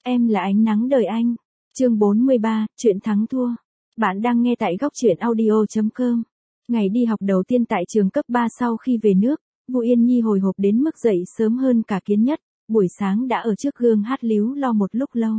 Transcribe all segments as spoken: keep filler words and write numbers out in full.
Em là ánh nắng đời anh. Chương bốn mươi ba, chuyện thắng thua. Bạn đang nghe tại góc truyện audio chấm com. Ngày đi học đầu tiên tại trường cấp ba sau khi về nước, Vu Yên Nhi hồi hộp đến mức dậy sớm hơn cả Kiến Nhất, buổi sáng đã ở trước gương hát líu lo một lúc lâu.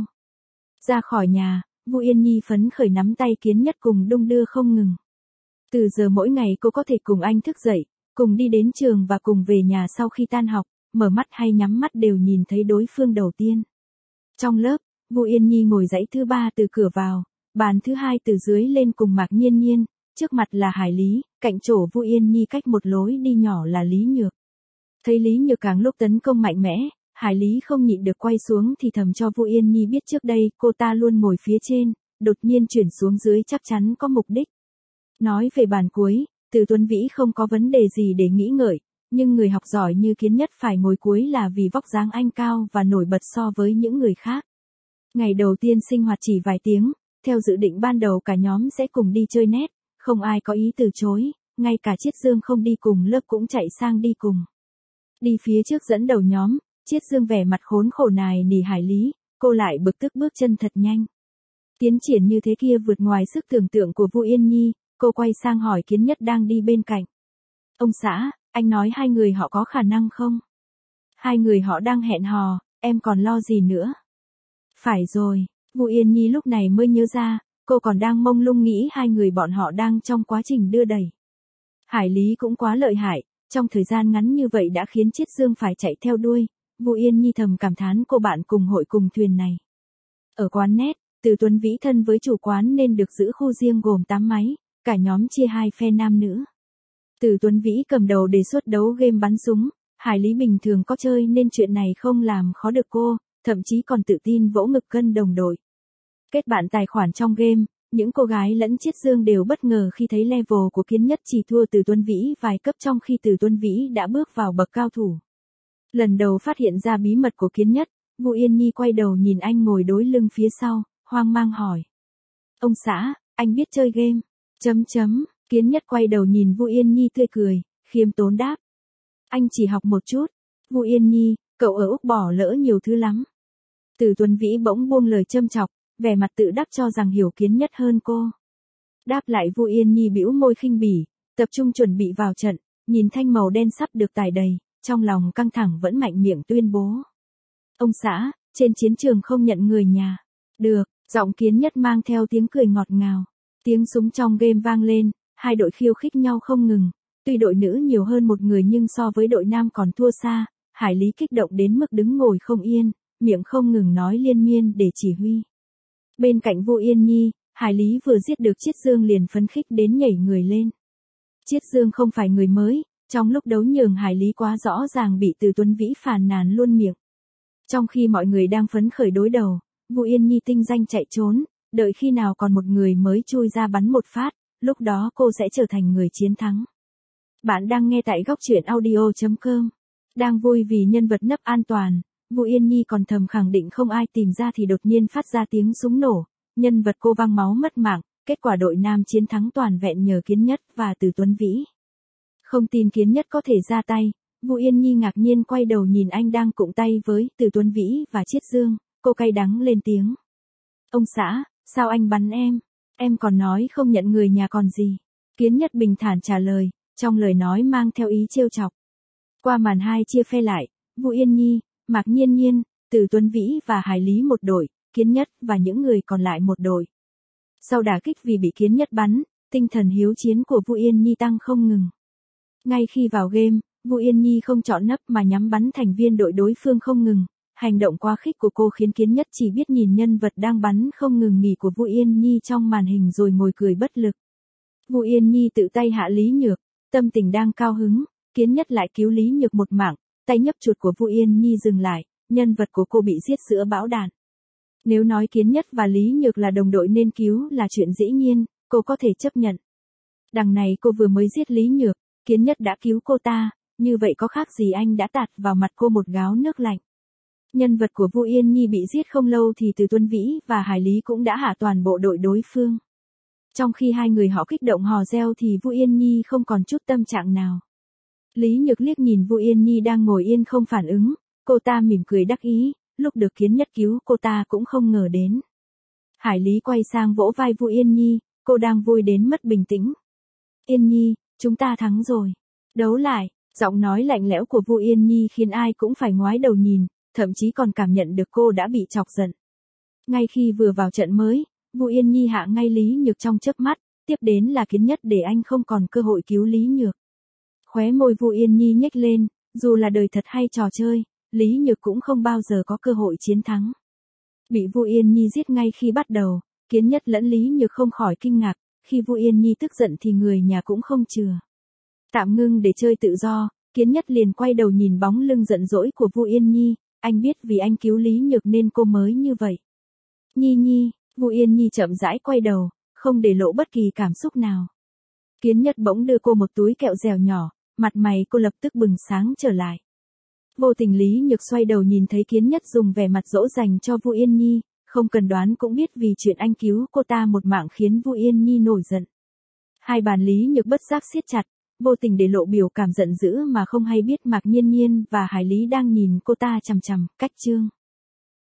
Ra khỏi nhà, Vu Yên Nhi phấn khởi nắm tay Kiến Nhất cùng đung đưa không ngừng. Từ giờ mỗi ngày cô có thể cùng anh thức dậy, cùng đi đến trường và cùng về nhà sau khi tan học, mở mắt hay nhắm mắt đều nhìn thấy đối phương đầu tiên. Trong lớp, Vu Yên Nhi ngồi dãy thứ ba từ cửa vào, bàn thứ hai từ dưới lên cùng Mạc Nhiên Nhiên, trước mặt là Hải Lý, cạnh chỗ Vu Yên Nhi cách một lối đi nhỏ là Lý Nhược. Thấy Lý Nhược càng lúc tấn công mạnh mẽ, Hải Lý không nhịn được quay xuống thì thầm cho Vu Yên Nhi biết trước đây cô ta luôn ngồi phía trên, đột nhiên chuyển xuống dưới chắc chắn có mục đích. Nói về bàn cuối, Từ Tuấn Vĩ không có vấn đề gì để nghĩ ngợi, nhưng người học giỏi như Kiến Nhất phải ngồi cuối là vì vóc dáng anh cao và nổi bật so với những người khác. Ngày đầu tiên sinh hoạt chỉ vài tiếng, theo dự định ban đầu cả nhóm sẽ cùng đi chơi net, không ai có ý từ chối, ngay cả Chiết Dương không đi cùng lớp cũng chạy sang đi cùng. Đi phía trước dẫn đầu nhóm, Chiết Dương vẻ mặt khốn khổ nài nỉ Hải Lý, cô lại bực tức bước chân thật nhanh. Tiến triển như thế kia vượt ngoài sức tưởng tượng của Vu Yên Nhi, cô quay sang hỏi Kiến Nhất đang đi bên cạnh. Ông xã, anh nói hai người họ có khả năng không? Hai người họ đang hẹn hò, em còn lo gì nữa? Phải rồi, Vu Yên Nhi lúc này mới nhớ ra, cô còn đang mông lung nghĩ hai người bọn họ đang trong quá trình đưa đẩy. Hải Lý cũng quá lợi hại, trong thời gian ngắn như vậy đã khiến Chiết Dương phải chạy theo đuôi, Vu Yên Nhi thầm cảm thán cô bạn cùng hội cùng thuyền này. Ở quán net, Từ Tuấn Vĩ thân với chủ quán nên được giữ khu riêng gồm tám máy, cả nhóm chia hai phe nam nữ. Từ Tuấn Vĩ cầm đầu đề xuất đấu game bắn súng, Hải Lý bình thường có chơi nên chuyện này không làm khó được cô, thậm chí còn tự tin vỗ ngực cân đồng đội. Kết bạn tài khoản trong game, những cô gái lẫn Chiết Dương đều bất ngờ khi thấy level của Kiến Nhất chỉ thua Từ Tuấn Vĩ vài cấp trong khi Từ Tuấn Vĩ đã bước vào bậc cao thủ. Lần đầu phát hiện ra bí mật của Kiến Nhất, Vu Yên Nhi quay đầu nhìn anh ngồi đối lưng phía sau, hoang mang hỏi. Ông xã, anh biết chơi game? Chấm chấm, Kiến Nhất quay đầu nhìn Vu Yên Nhi tươi cười, khiêm tốn đáp. Anh chỉ học một chút. Vu Yên Nhi, cậu ở Úc bỏ lỡ nhiều thứ lắm. Từ Tuấn Vĩ bỗng buông lời châm chọc, vẻ mặt tự đắc cho rằng hiểu Kiến Nhất hơn cô. Đáp lại Vu Yên Nhi bĩu môi khinh bỉ, tập trung chuẩn bị vào trận, nhìn thanh màu đen sắp được tải đầy, trong lòng căng thẳng vẫn mạnh miệng tuyên bố. Ông xã, trên chiến trường không nhận người nhà. Được, giọng Kiến Nhất mang theo tiếng cười ngọt ngào. Tiếng súng trong game vang lên, hai đội khiêu khích nhau không ngừng. Tuy đội nữ nhiều hơn một người nhưng so với đội nam còn thua xa, Hải Lý kích động đến mức đứng ngồi không yên, miệng không ngừng nói liên miên để chỉ huy. Bên cạnh Vu Yên Nhi, Hải Lý vừa giết được Chiết Dương liền phấn khích đến nhảy người lên. Chiết Dương không phải người mới, trong lúc đấu nhường Hải Lý quá rõ ràng bị Từ Tuấn Vĩ phàn nàn luôn miệng. Trong khi mọi người đang phấn khởi đối đầu, Vu Yên Nhi tinh danh chạy trốn, đợi khi nào còn một người mới chui ra bắn một phát, lúc đó cô sẽ trở thành người chiến thắng. Bạn đang nghe tại góc truyện audio chấm com. Đang vui vì nhân vật nấp an toàn, Vu Yên Nhi còn thầm khẳng định không ai tìm ra thì đột nhiên phát ra tiếng súng nổ, nhân vật cô văng máu mất mạng, kết quả đội nam chiến thắng toàn vẹn nhờ Kiến Nhất và Từ Tuấn Vĩ. Không tin Kiến Nhất có thể ra tay, Vu Yên Nhi ngạc nhiên quay đầu nhìn anh đang cụng tay với Từ Tuấn Vĩ và Chiết Dương, cô cay đắng lên tiếng. Ông xã, sao anh bắn em? Em còn nói không nhận người nhà còn gì? Kiến Nhất bình thản trả lời, trong lời nói mang theo ý trêu chọc. Qua màn hai chia phe lại, Vu Yên Nhi, Mạc Nhiên Nhiên, Từ Tuấn Vĩ và Hải Lý một đội, Kiến Nhất và những người còn lại một đội. Sau đả kích vì bị Kiến Nhất bắn, tinh thần hiếu chiến của Vu Yên Nhi tăng không ngừng. Ngay khi vào game, Vu Yên Nhi không chọn nấp mà nhắm bắn thành viên đội đối phương không ngừng. Hành động quá khích của cô khiến Kiến Nhất chỉ biết nhìn nhân vật đang bắn không ngừng nghỉ của Vu Yên Nhi trong màn hình rồi ngồi cười bất lực. Vu Yên Nhi tự tay hạ Lý Nhược, tâm tình đang cao hứng, Kiến Nhất lại cứu Lý Nhược một mạng, tay nhấp chuột của Vu Yên Nhi dừng lại, nhân vật của cô bị giết giữa bão đạn. Nếu nói Kiến Nhất và Lý Nhược là đồng đội nên cứu là chuyện dĩ nhiên, cô có thể chấp nhận. Đằng này cô vừa mới giết Lý Nhược, Kiến Nhất đã cứu cô ta, như vậy có khác gì anh đã tạt vào mặt cô một gáo nước lạnh. Nhân vật của Vu Yên Nhi bị giết không lâu thì Từ Tuấn Vĩ và Hải Lý cũng đã hạ toàn bộ đội đối phương. Trong khi hai người họ kích động hò reo thì Vu Yên Nhi không còn chút tâm trạng nào. Lý Nhược liếc nhìn Vu Yên Nhi đang ngồi yên không phản ứng, cô ta mỉm cười đắc ý, lúc được Kiến Nhất cứu cô ta cũng không ngờ đến. Hải Lý quay sang vỗ vai Vu Yên Nhi, cô đang vui đến mất bình tĩnh. Yên Nhi, chúng ta thắng rồi. Đấu lại, giọng nói lạnh lẽo của Vu Yên Nhi khiến ai cũng phải ngoái đầu nhìn, thậm chí còn cảm nhận được cô đã bị chọc giận. Ngay khi vừa vào trận mới, Vu Yên Nhi hạ ngay Lý Nhược trong chớp mắt, tiếp đến là Kiến Nhất để anh không còn cơ hội cứu Lý Nhược. Khóe môi Vu Yên Nhi nhếch lên, dù là đời thật hay trò chơi, Lý Nhược cũng không bao giờ có cơ hội chiến thắng. Bị Vu Yên Nhi giết ngay khi bắt đầu, Kiến Nhất lẫn Lý Nhược không khỏi kinh ngạc, khi Vu Yên Nhi tức giận thì người nhà cũng không chừa. Tạm ngưng để chơi tự do, Kiến Nhất liền quay đầu nhìn bóng lưng giận dỗi của Vu Yên Nhi, anh biết vì anh cứu Lý Nhược nên cô mới như vậy. Nhi Nhi, Vu Yên Nhi chậm rãi quay đầu, không để lộ bất kỳ cảm xúc nào. Kiến Nhất bỗng đưa cô một túi kẹo dẻo nhỏ, mặt mày cô lập tức bừng sáng trở lại. Vô tình Lý Nhược xoay đầu nhìn thấy Kiến Nhất dùng vẻ mặt dỗ dành cho Vu Yên Nhi, không cần đoán cũng biết vì chuyện anh cứu cô ta một mạng khiến Vu Yên Nhi nổi giận. Hai bàn Lý Nhược bất giác siết chặt, vô tình để lộ biểu cảm giận dữ mà không hay biết Mạc Nhiên Nhiên và Hải Lý đang nhìn cô ta chằm chằm. Cách chương